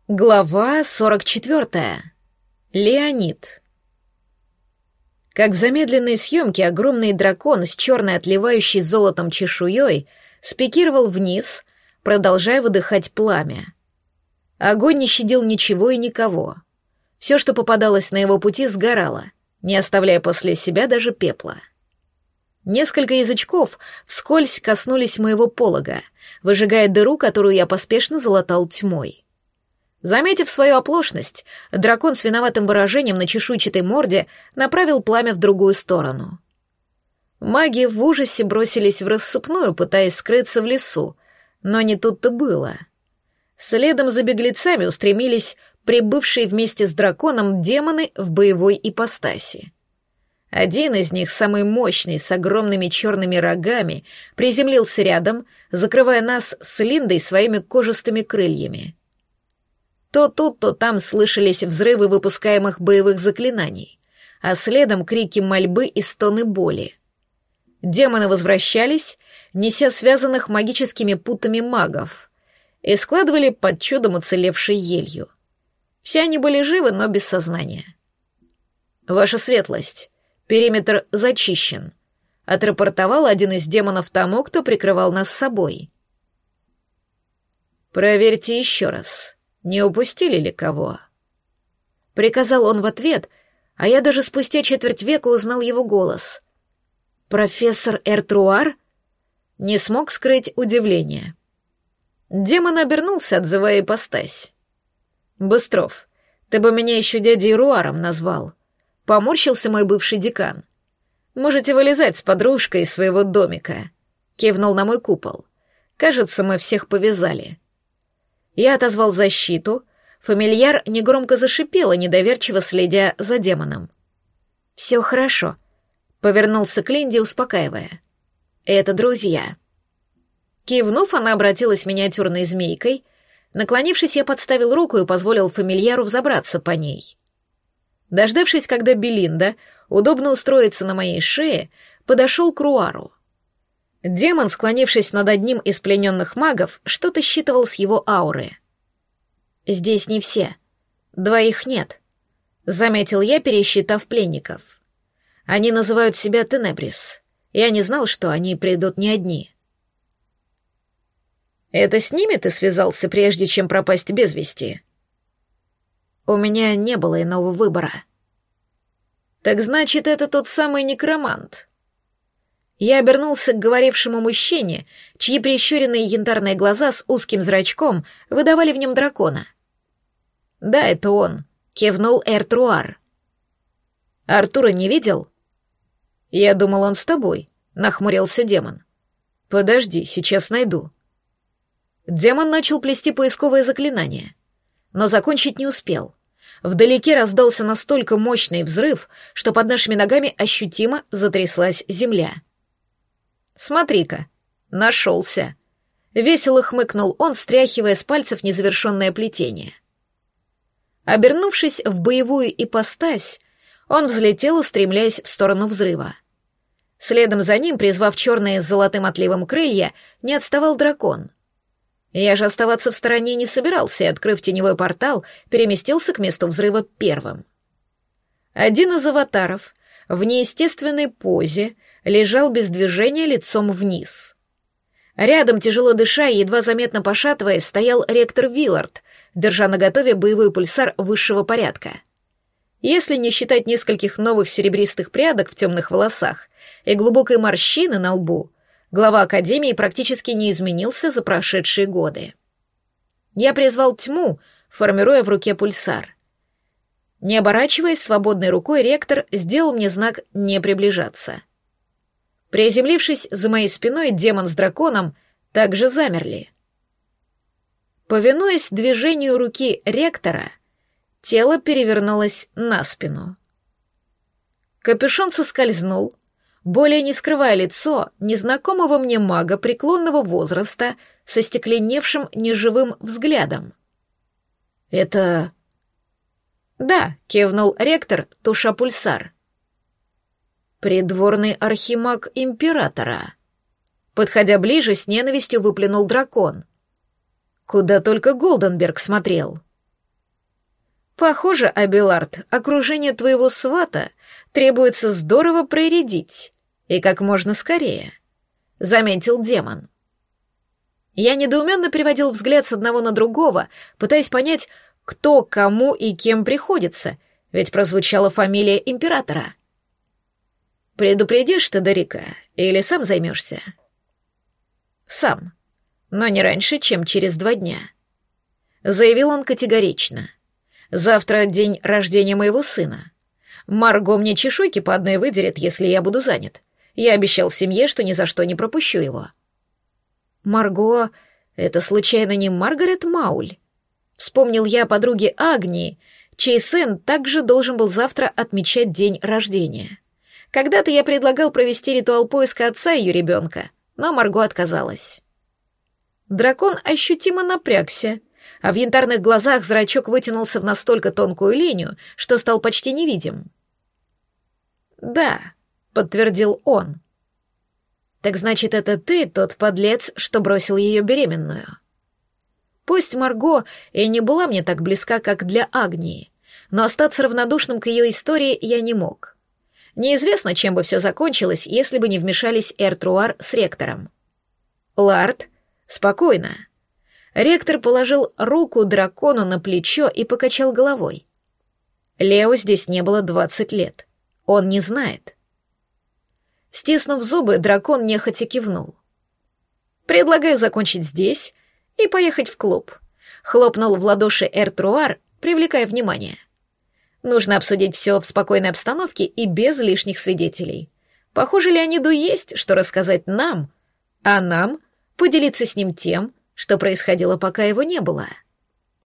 Глава 44. Леонид. Как в замедленной съемке огромный дракон с черной отливающей золотом чешуей спикировал вниз, продолжая выдыхать пламя. Огонь не щадил ничего и никого. Все, что попадалось на его пути, сгорало, не оставляя после себя даже пепла. Несколько язычков вскользь коснулись моего полога, выжигая дыру, которую я поспешно залатал тьмой. Заметив свою оплошность, дракон с виноватым выражением на чешуйчатой морде направил пламя в другую сторону. Маги в ужасе бросились в рассыпную, пытаясь скрыться в лесу, но не тут-то было. Следом за беглецами устремились прибывшие вместе с драконом демоны в боевой ипостаси. Один из них, самый мощный, с огромными черными рогами, приземлился рядом, закрывая нас с Линдой своими кожистыми крыльями. То тут, то там слышались взрывы выпускаемых боевых заклинаний, а следом крики мольбы и стоны боли. Демоны возвращались, неся связанных магическими путами магов, и складывали под чудом уцелевшей елью. Все они были живы, но без сознания. «Ваша светлость, периметр зачищен», — отрапортовал один из демонов тому, кто прикрывал нас собой. «Проверьте еще раз. Не упустили ли кого?» Приказал он в ответ, а я даже спустя четверть века узнал его голос. «Профессор Эртруар?» Не смог скрыть удивление. Демон обернулся, отзывая ипостась. «Быстров, ты бы меня еще дядей Руаром назвал», — поморщился мой бывший декан. «Можете вылезать с подружкой из своего домика», — кивнул на мой купол. «Кажется, мы всех повязали». Я отозвал защиту, фамильяр негромко зашипела, недоверчиво следя за демоном. «Все хорошо», — повернулся к Линде, успокаивая. «Это друзья». Кивнув, она обратилась миниатюрной змейкой. Наклонившись, я подставил руку и позволил фамильяру взобраться по ней. Дождавшись, когда Белинда удобно устроится на моей шее, подошел к Руару. Демон, склонившись над одним из плененных магов, что-то считывал с его ауры. «Здесь не все. Двоих нет», — заметил я, пересчитав пленников. «Они называют себя Тенебрис. Я не знал, что они придут не одни». «Это с ними ты связался, прежде чем пропасть без вести?» «У меня не было иного выбора». «Так значит, это тот самый некромант». Я обернулся к говорившему мужчине, чьи прищуренные янтарные глаза с узким зрачком выдавали в нем дракона. «Да, это он», — кивнул Эртруар. «Артура не видел?» «Я думал, он с тобой», — нахмурился демон. «Подожди, сейчас найду». Демон начал плести поисковое заклинание, но закончить не успел. Вдалеке раздался настолько мощный взрыв, что под нашими ногами ощутимо затряслась земля. «Смотри-ка, нашелся!» — весело хмыкнул он, стряхивая с пальцев незавершенное плетение. Обернувшись в боевую ипостась, он взлетел, устремляясь в сторону взрыва. Следом за ним, призвав черные с золотым отливом крылья, не отставал дракон. Я же оставаться в стороне не собирался и, открыв теневой портал, переместился к месту взрыва первым. Один из аватаров в неестественной позе лежал без движения лицом вниз. Рядом, тяжело дыша и едва заметно пошатываясь, стоял ректор Виллард, держа наготове боевой пульсар высшего порядка. Если не считать нескольких новых серебристых прядок в темных волосах и глубокой морщины на лбу, глава Академии практически не изменился за прошедшие годы. Я призвал тьму, формируя в руке пульсар. Не оборачиваясь, свободной рукой ректор сделал мне знак «не приближаться». Приземлившись за моей спиной, демон с драконом также замерли. Повинуясь движению руки ректора, тело перевернулось на спину. Капюшон соскользнул, более не скрывая лицо незнакомого мне мага преклонного возраста со стекленевшим неживым взглядом. «Это...» «Да», — кивнул ректор, туша пульсар. «Придворный архимаг императора». Подходя ближе, с ненавистью выплюнул дракон. Куда только Голденберг смотрел. Похоже, Абелард, окружение твоего свата требуется здорово проредить, и как можно скорее», — заметил демон. Я недоуменно переводил взгляд с одного на другого, пытаясь понять, кто кому и кем приходится, ведь прозвучала фамилия императора. «Предупредишь Тодорика или сам займешься?» «Сам, но не раньше, чем через 2 дня», — заявил он категорично. «Завтра день рождения моего сына. Марго мне чешуйки по одной выдерет, если я буду занят. Я обещал семье, что ни за что не пропущу его». «Марго, это случайно не Маргарет Мауль?» Вспомнил я о подруге Агнии, чей сын также должен был завтра отмечать день рождения. Когда-то я предлагал провести ритуал поиска отца ее ребенка, но Марго отказалась. Дракон ощутимо напрягся, а в янтарных глазах зрачок вытянулся в настолько тонкую линию, что стал почти невидим. «Да», — подтвердил он. «Так значит, это ты тот подлец, что бросил ее беременную?» Пусть Марго и не была мне так близка, как для Агнии, но остаться равнодушным к ее истории я не мог. Неизвестно, чем бы все закончилось, если бы не вмешались Эртруар с ректором. «Лард, спокойно». Ректор положил руку дракону на плечо и покачал головой. Лео здесь не было 20 лет. Он не знает. Стиснув зубы, дракон нехотя кивнул. «Предлагаю закончить здесь и поехать в клуб», — хлопнул в ладоши Эртруар, привлекая внимание. «Нужно обсудить все в спокойной обстановке и без лишних свидетелей. Похоже, Леониду есть, что рассказать нам, а нам поделиться с ним тем, что происходило, пока его не было».